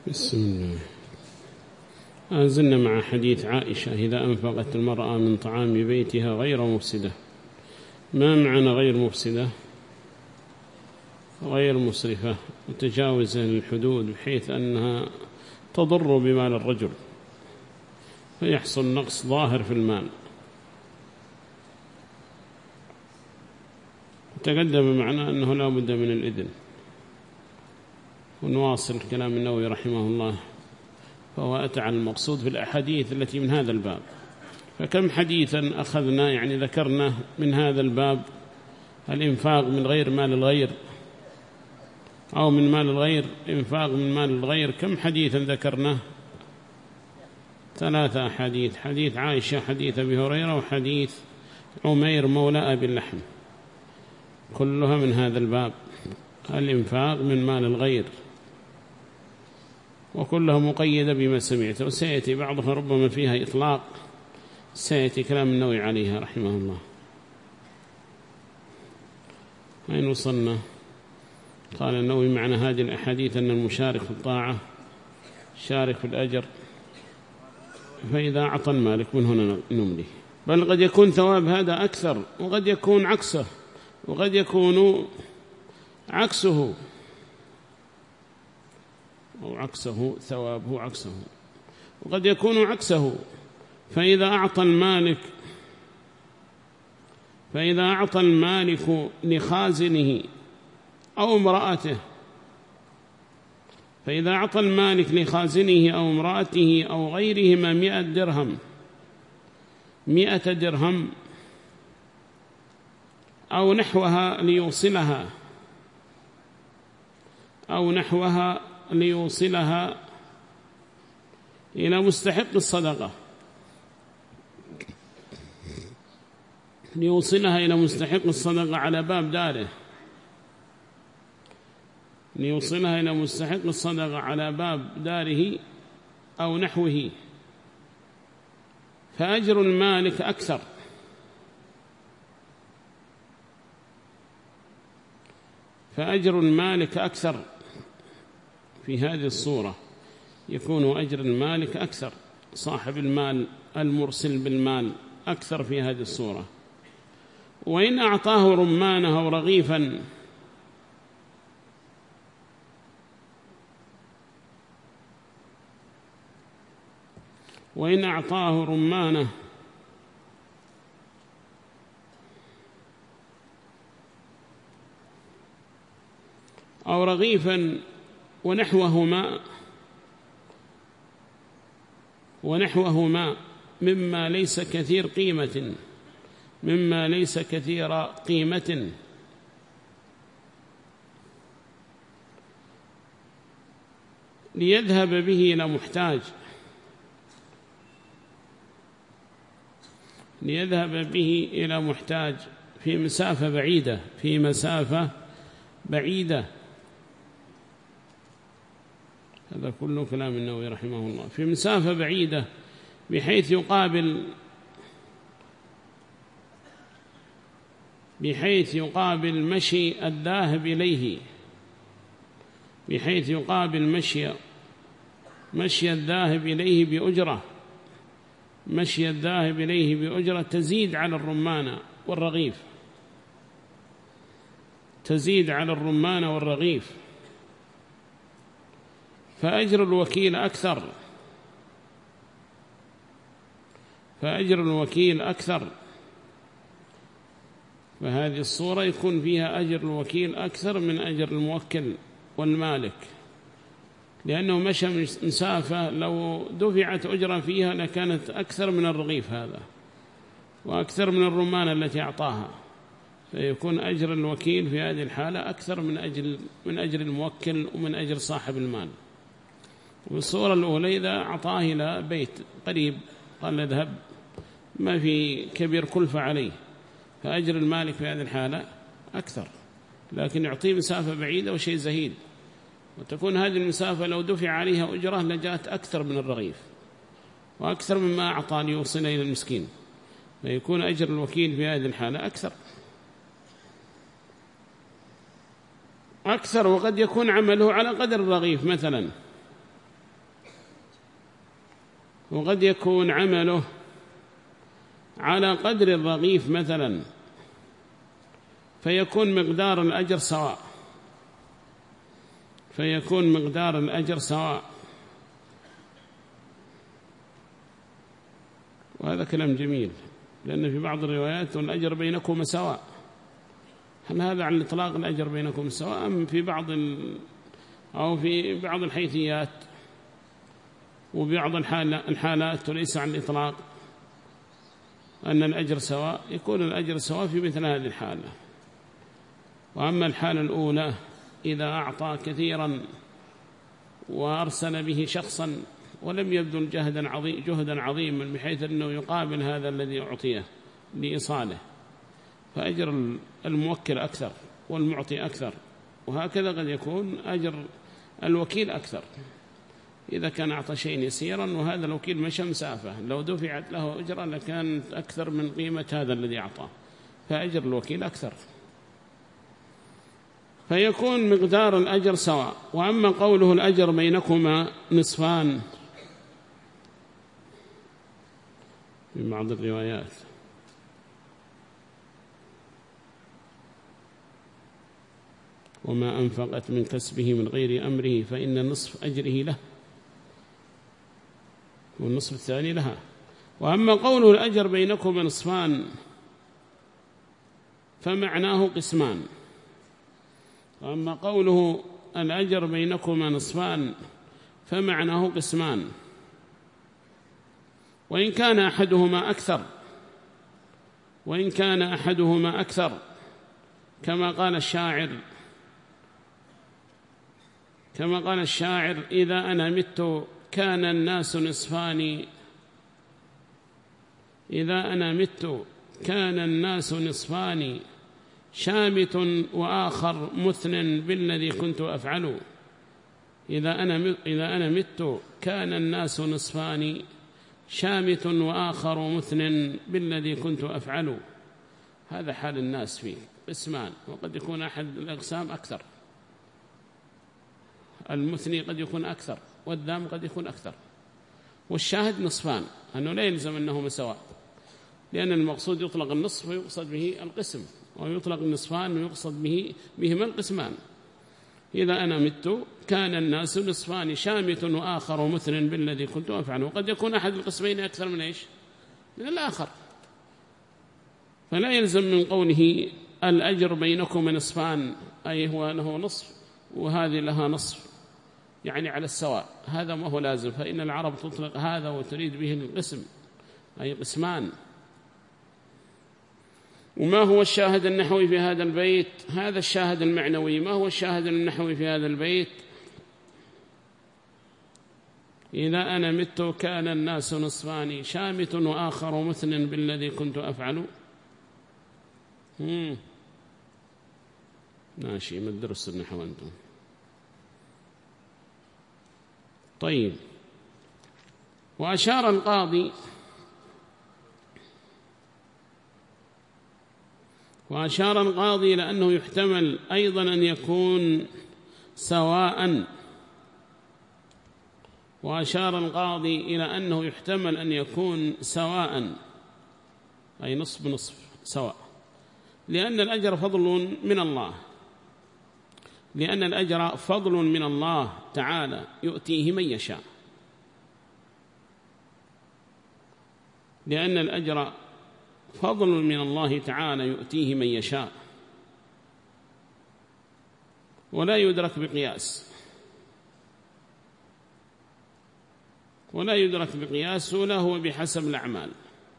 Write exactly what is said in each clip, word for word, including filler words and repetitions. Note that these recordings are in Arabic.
بسم الله. أنزلنا مع حديث عائشة: إذا أنفقت المرأة من طعام بيتها غير مفسدة. ما معنى غير مفسدة؟ غير مسرفة متجاوزة للحدود بحيث أنها تضر بمال الرجل فيحصل نقص ظاهر في المال. تقدم معنا أنه لا بد من الإذن. ونواصل كلام النووي رحمه الله، فهو أتى على المقصود في الأحاديث التي من هذا الباب. فكم حديثا أخذنا يعني ذكرنا من هذا الباب: الإنفاق من غير مال الغير، أو من مال الغير، إنفاق من مال الغير. كم حديثا ذكرنا؟ ثلاثة أحاديث: حديث عائشة، حديث أبي هريرة، وحديث عمير مولى أبي اللحم، كلها من هذا الباب: الإنفاق من مال الغير، وكلها مقيدة بما سمعت. وسيأتي بعضها ربما فيها إطلاق، سيأتي كلام النووي عليها رحمه الله. أين وصلنا؟ قال النووي: معنى هذه الأحاديث أن المشارك في الطاعة شارك في الأجر، فإذا أعطى المالك من هنا نملي. بل قد يكون ثواب هذا أكثر، وقد يكون عكسه، وقد يكون عكسه أو عكسه ثوابه عكسه، وقد يكون عكسه. فإذا أعطى المالك فإذا أعطى المالك لخازنه أو امرأته فإذا أعطى المالك لخازنه أو امرأته أو غيرهما مئة درهم مئة درهم أو نحوها ليوصلها أو نحوها ليوصلها إلى مستحق الصدقة ليوصلها إلى مستحق الصدقة على باب داره ليوصلها إلى مستحق الصدقة على باب داره أو نحوه، فأجر المالك أكثر، فأجر المالك أكثر في هذه الصورة، يكون أجر المالك أكثر، صاحب المال المرسل بالمال أكثر في هذه الصورة. وإن أعطاه رمانه أو رغيفا وإن أعطاه رمانه أو رغيفا ونحوهما ونحوهما مما ليس كثير قيمة مما ليس كثير قيمة ليذهب به إلى محتاج ليذهب به إلى محتاج في مسافة بعيدة في مسافة بعيدة هذا كله كلام النووي رحمه الله. في مسافة بعيدة بحيث يقابل بحيث يقابل مشي الذاهب إليه بحيث يقابل مشي مشي الذاهب إليه بأجرة مشي الذاهب إليه بأجرة تزيد على الرمان والرغيف تزيد على الرمان والرغيف فأجر الوكيل أكثر فأجر الوكيل أكثر فهذه الصورة يكون فيها أجر الوكيل أكثر من أجر الموكل والمالك، لأنه مشى مسافة لو دفعت أجرة فيها لكانت أكثر من الرغيف هذا وأكثر من الرمان التي أعطاها، فيكون أجر الوكيل في هذه الحالة أكثر من أجر من أجر الموكل ومن أجر صاحب المال. والصورة الأولى إذا أعطاه إلى بيت قريب قال اذهب ما في كبير كلفة عليه، فأجر المالك في هذه الحالة أكثر، لكن يعطيه مسافة بعيدة وشيء زهيد، وتكون هذه المسافة لو دفع عليها أجرة لجاءت أكثر من الرغيف وأكثر مما أعطى ليوصل إلى المسكين، فيكون أجر الوكيل في هذه الحالة أكثر أكثر وقد يكون عمله على قدر الرغيف مثلا، وقد يكون عمله على قدر الرغيف مثلا، فيكون مقدار الأجر سواء فيكون مقدار الأجر سواء وهذا كلام جميل، لأن في بعض الروايات الأجر بينكم سواء. هل هذا على الإطلاق الأجر بينكم سواء، أم في بعض ال... أو في بعض الحيثيات وبعض الحالات وليس على الإطلاق أن الأجر سواء؟ يكون الأجر سواء في مثل هذه الحالة. وأما الحالة الأولى إذا أعطى كثيرا وأرسل به شخصا ولم يبذل جهدا عظيم جهدا عظيما بحيث أنه يقابل هذا الذي أعطيه لإيصاله، فأجر الموكل أكثر والمعطي أكثر. وهكذا قد يكون أجر الوكيل أكثر إذا كان أعطى شيء يسيرا وهذا الوكيل مشى مسافة، لو دفعت له أجرا لكانت أكثر من قيمة هذا الذي أعطاه، فأجر الوكيل أكثر، فيكون مقدار الأجر سواء. وأما قوله الأجر بينكما نصفان في بعض الروايات، وما أنفقت من كسبه من غير أمره فإن نصف أجره له والنصف الثاني لها. وأما قوله الأجر بينكم نصفان فمعناه قسمان. وأما قوله الأجر بينكما نصفان فمعناه قسمان، وإن كان أحدهما أكثر وإن كان أحدهما أكثر كما قال الشاعر كما قال الشاعر إذا أنا مت كان الناس نصفان إذا أنا مت كان الناس نصفان شامت وآخر مثن بالذي كنت أفعل. إذا أنا إذا أنا مت كان الناس نصفان شامت وآخر مثن بالذي كنت أفعل. هذا حال الناس فيه قسمان، وقد يكون أحد الأقسام أكثر، المثني قد يكون أكثر والذام قد يكون أكثر. والشاهد نصفان، أنه لا يلزم أنهما سواء، لأن المقصود يطلق النصف ويقصد به القسم، ويطلق النصفان ويقصد به بهما القسمان. إذا أنا مت كان الناس نصفان شامت وآخر مثن بالذي كنت أفعل. وقد يكون أحد القسمين أكثر من إيش؟ من الآخر، فلا يلزم من قوله الأجر بينكم نصفان أي هو أنه نصف وهذه لها نصف يعني على السواء، هذا ما هو لازم، فإن العرب تطلق هذا وتريد به القسم أي قسمان. وما هو الشاهد النحوي في هذا البيت؟ هذا الشاهد المعنوي. ما هو الشاهد النحوي في هذا البيت؟ إذا أنا مت كان الناس نصفان شامت وآخر مثن بالذي كنت أفعل. مم. ماشي، ما الدرس النحو أنتم؟ طيب. وأشار القاضي وأشار القاضي لأنه يحتمل أيضا أن يكون سواء وأشار القاضي إلى أنه يحتمل أن يكون سواء أي نصف بنصف سواء، لأن الأجر فضل من الله لأن الأجر فضل من الله تعالى يؤتيه من يشاء لأن الأجر فضل من الله تعالى يؤتيه من يشاء ولا يدرك بقياس ولا يدرك بقياس ولا هو بحسب الأعمال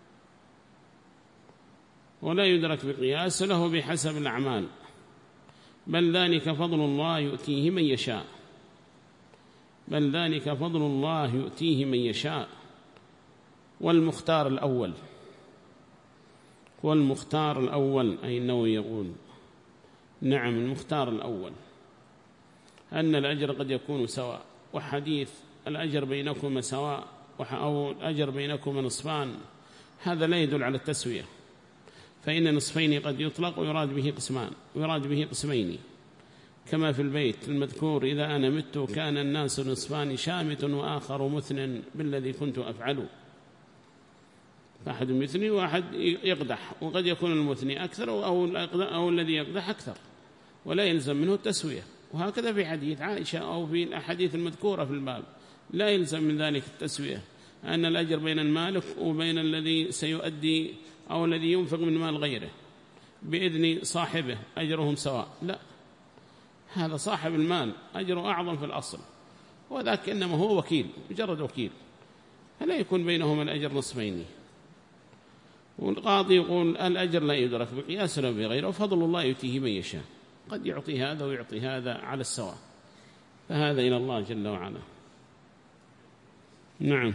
ولا يدرك بقياس له بحسب الأعمال بل ذلك فضل الله يؤتيه من يشاء بل ذلك فضل الله يؤتيه من يشاء. والمختار الأول والمختار الأول أي النووي يقول نعم المختار الأول أن الأجر قد يكون سواء، وحديث الأجر بينكم سواء أو الأجر بينكم نصفان هذا لا يدل على التسوية، فإن نصفين قد يطلق ويراد به قسمان ويراد به قسمين، كما في البيت المذكور: إذا أنا مت كان الناس نصفان شامت وآخر مثن بالذي كنت أفعل. أحد مثني وأحد يقدح، وقد يكون المثني أكثر أو, أو الذي يقدح أكثر، ولا يلزم منه التسوية. وهكذا في حديث عائشة أو في الأحاديث المذكورة في الباب لا يلزم من ذلك التسوية، أن الأجر بين المالك وبين الذي سيؤدي أو الذي ينفق من مال غيره بإذن صاحبه أجرهم سواء، لا، هذا صاحب المال أجره أعظم في الأصل، وذاك إنما هو وكيل، مجرد وكيل، فلا يكون بينهما الأجر نصفين. والقاضي يقول الأجر لا يدرك بقياس ولا بغيره، وفضل الله يؤتيه من يشاء، قد يعطي هذا ويعطي هذا على السواء، فهذا إلى الله جل وعلا. نعم.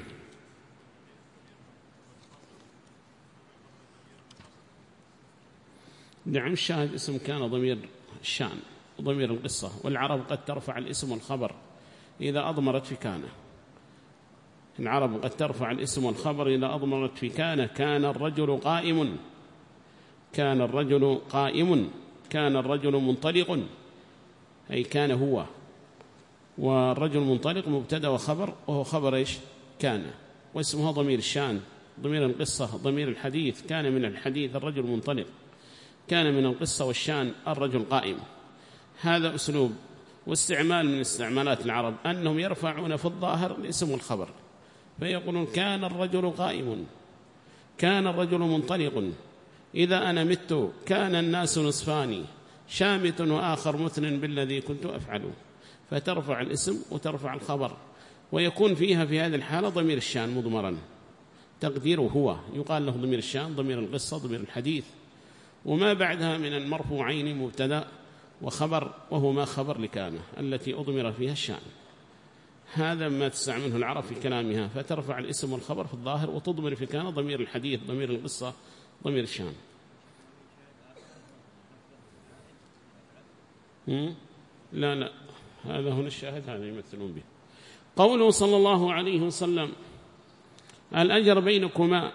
نعم. الشاهد اسم كان ضمير الشان وضمير القصة، والعرب قد ترفع الاسم والخبر إذا أضمرت في كان. العرب قد ترفع الاسم والخبر إذا أضمرت في كان. كان الرجل قائم، كان الرجل قائم، كان الرجل منطلق، أي كان هو، والرجل منطلق مبتدأ وخبر، وهو خبر إيش؟ كان، واسمها ضمير الشان، ضمير القصة، ضمير الحديث. كان من الحديث الرجل منطلق، كان من القصة والشان الرجل قائم. هذا أسلوب واستعمال من استعمالات العرب، أنهم يرفعون في الظاهر الاسم والخبر، فيقولون كان الرجل قائم، كان الرجل منطلق، إذا أنا مت كان الناس نصفان شامت وآخر مثن بالذي كنت أفعله، فترفع الاسم وترفع الخبر، ويكون فيها في هذه الحالة ضمير الشان مضمرا، تقديره هو، يقال له ضمير الشان، ضمير القصة، ضمير الحديث، وما بعدها من المرفوعين مبتدأ وخبر، وهو ما خبر لكانه التي أضمر فيها الشان. هذا ما تستعمله العرب في كلامها، فترفع الاسم والخبر في الظاهر وتضمر في كان ضمير الحديث، ضمير القصة، ضمير الشان. لا لا، هذا هنا الشاهد، هذا يمثلون به. قوله صلى الله عليه وسلم: الأجر بينكما،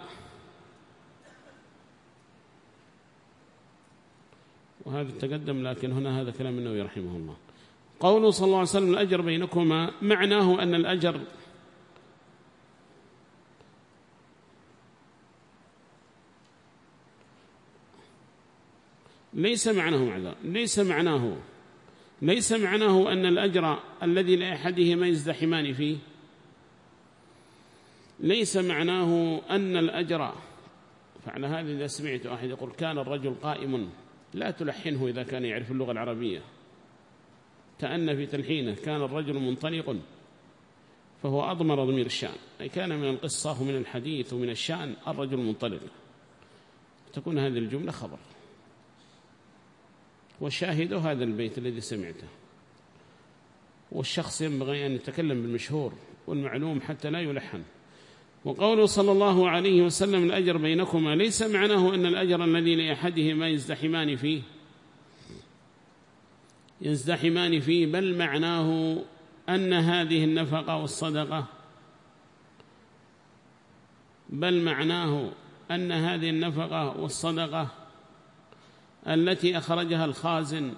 وهذا تقدم، لكن هنا هذا كلام النووي رحمه الله. قوله صلى الله عليه وسلم: الأجر بينكما، معناه أن الأجر ليس معناه معذر ليس معناه ليس معناه أن الأجر الذي لأحدهما يزدحمان فيه، ليس معناه أن الأجر. فعلى هذا إذا سمعت أحد يقول كان الرجل قائم، لا تلحنه إذا كان يعرف اللغة العربية، تأنى في تلحينه. كان الرجل منطلق، فهو أضمر ضمير الشأن، أي كان من القصة ومن الحديث ومن الشأن الرجل منطلق، تكون هذه الجملة خبر. والشاهد هذا البيت الذي سمعته، والشخص ينبغي أن يتكلم بالمشهور والمعلوم حتى لا يلحن. وقوله صلى الله عليه وسلم: الأجر بينكما، ليس معناه أن الأجر الذي لأحدهما يزدحمان فيه يزدحمان فيه بل معناه أن هذه النفقة والصدقة بل معناه أن هذه النفقة والصدقة التي أخرجها الخازن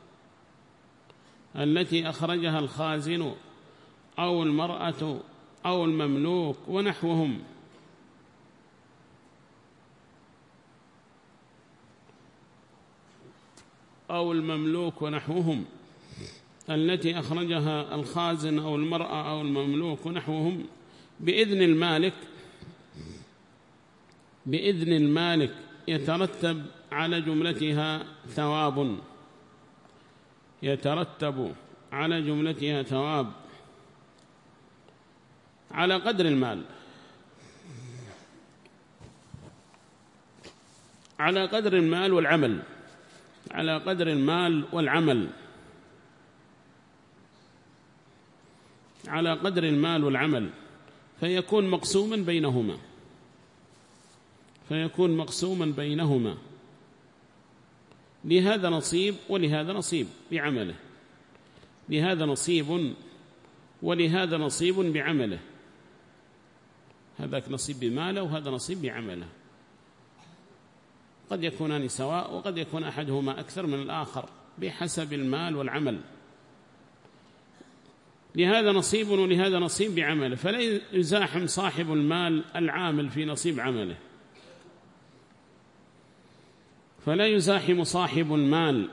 التي أخرجها الخازن أو المرأة أو المملوك ونحوهم أو المملوك ونحوهم التي أخرجها الخازن أو المرأة أو المملوك ونحوهم بإذن المالك بإذن المالك يترتب على جملتها ثواب يترتب على جملتها ثواب على قدر المال على قدر المال والعمل على قدر المال والعمل على قدر المال والعمل فيكون مقسوما بينهما فيكون مقسوما بينهما لهذا نصيب ولهذا نصيب بعمله لهذا نصيب ولهذا نصيب بعمله هذاك نصيب بماله وهذا نصيب بعمله قد يكونان سواء وقد يكون أحدهما أكثر من الآخر بحسب المال والعمل، لهذا نصيب ولهذا نصيب بعمله، فلا يزاحم صاحب المال العامل في نصيب عمله، فلا يزاحم صاحب المال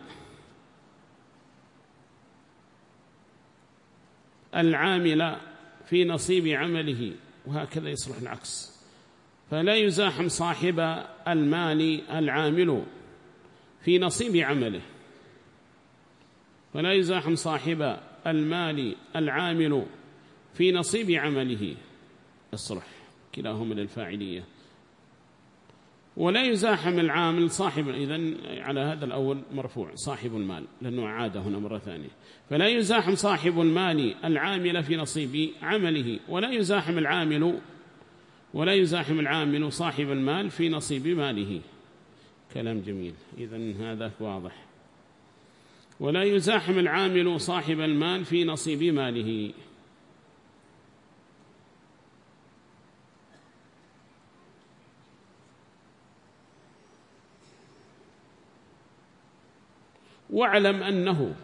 العامل في نصيب عمله، وهكذا يصلح العكس، فلا يزاحم صاحب المال العامل في نصيب عمله، فلا يزاحم صاحب المال العامل في نصيب عمله، يصلح كلاهما للفاعلية. ولا يزاحم العامل صاحب، إذن على هذا الأول مرفوع صاحب المال لأنه عاد هنا مرة ثانية، فلا يزاحم صاحب المال العامل في نصيب عمله، ولا يزاحم العامل ولا يزاحم العامل صاحب المال في نصيب ماله. كلام جميل، إذن هذا واضح. ولا يزاحم العامل صاحب المال في نصيب ماله. واعلم أنه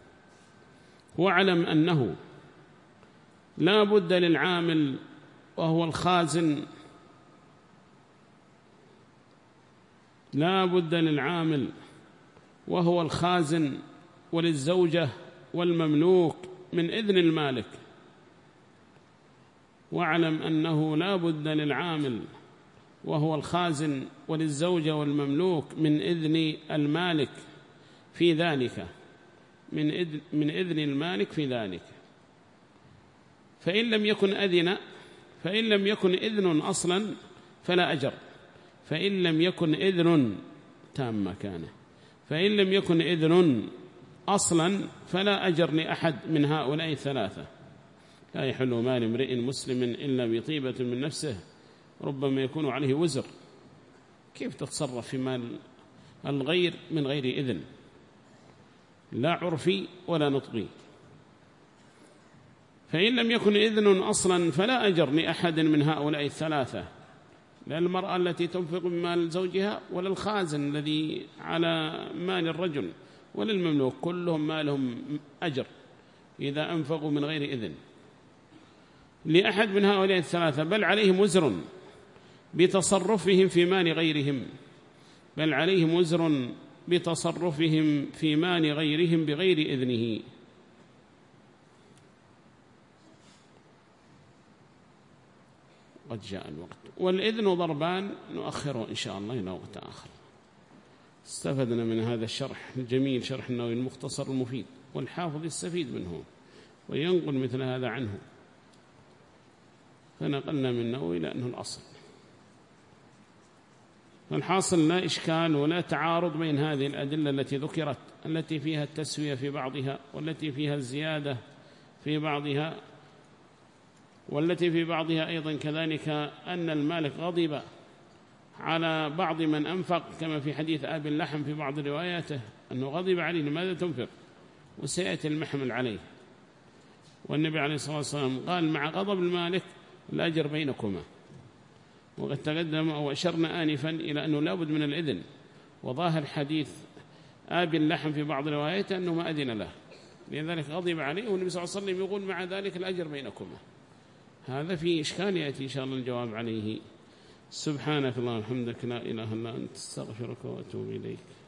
واعلم أنه لا بد للعامل وهو الخازن لا بد للعامل وهو الخازن وللزوجة والمملوك من إذن المالك. واعلم أنه لا بد للعامل وهو الخازن وللزوجة والمملوك من إذن المالك في ذلك من إذن, من إذن المالك في ذلك. فإن لم يكن أذن فإن لم يكن إذن أصلا فلا أجر، فإن لم يكن إذن تام مكانه فإن لم يكن إذن أصلا فلا أجر لأحد من هؤلاء الثلاثة. لا يحل مال امرئ مسلم إلا بطيبة من نفسه ربما يكون عليه وزر. كيف تتصرف في مال الغير من غير إذن؟ لا عرفي ولا نطقي. فإن لم يكن إذن أصلا فلا أجر لأحد من هؤلاء الثلاثة، لا المرأة التي تنفق من مال زوجها ولا الخازن الذي على مال الرجل ولا المملوك، كلهم مالهم أجر إذا أنفقوا من غير إذن لأحد من هؤلاء الثلاثة، بل عليهم وزر بتصرفهم في مال غيرهم بل عليهم وزر بتصرفهم في مال غيرهم بغير إذنه. قد جاء الوقت، والإذن ضربان نؤخره إن شاء الله إلى وقت آخر. استفدنا من هذا الشرح الجميل، شرح النووي المختصر المفيد، والحافظ يستفيد منه وينقل مثل هذا عنه، فنقلنا من النووي لأنه الأصل. فالحاصل لا إشكال ولا تعارض بين هذه الأدلة التي ذكرت، التي فيها التسوية في بعضها والتي فيها الزيادة في بعضها، والتي في بعضها أيضا كذلك أن المالك غضب على بعض من أنفق، كما في حديث آبي اللحم في بعض رواياته أنه غضب عليه لماذا تنفق، وسيأتي المحمل عليه، والنبي عليه الصلاة والسلام قال مع غضب المالك الأجر بينكما. وقد تقدم أو أشرنا آنفا إلى أنه لا بد من الإذن، وظاهر حديث آبي اللحم في بعض رواياته أنه ما أذن له، لذلك غضب عليه، والنبي صلى الله عليه وسلم يقول مع ذلك الأجر بينكما. هذا في إشكال يأتي إن شاء الله الجواب عليه. سبحانك اللهم وبحمدك لا إله إلا أنت استغفرك وأتوب إليك.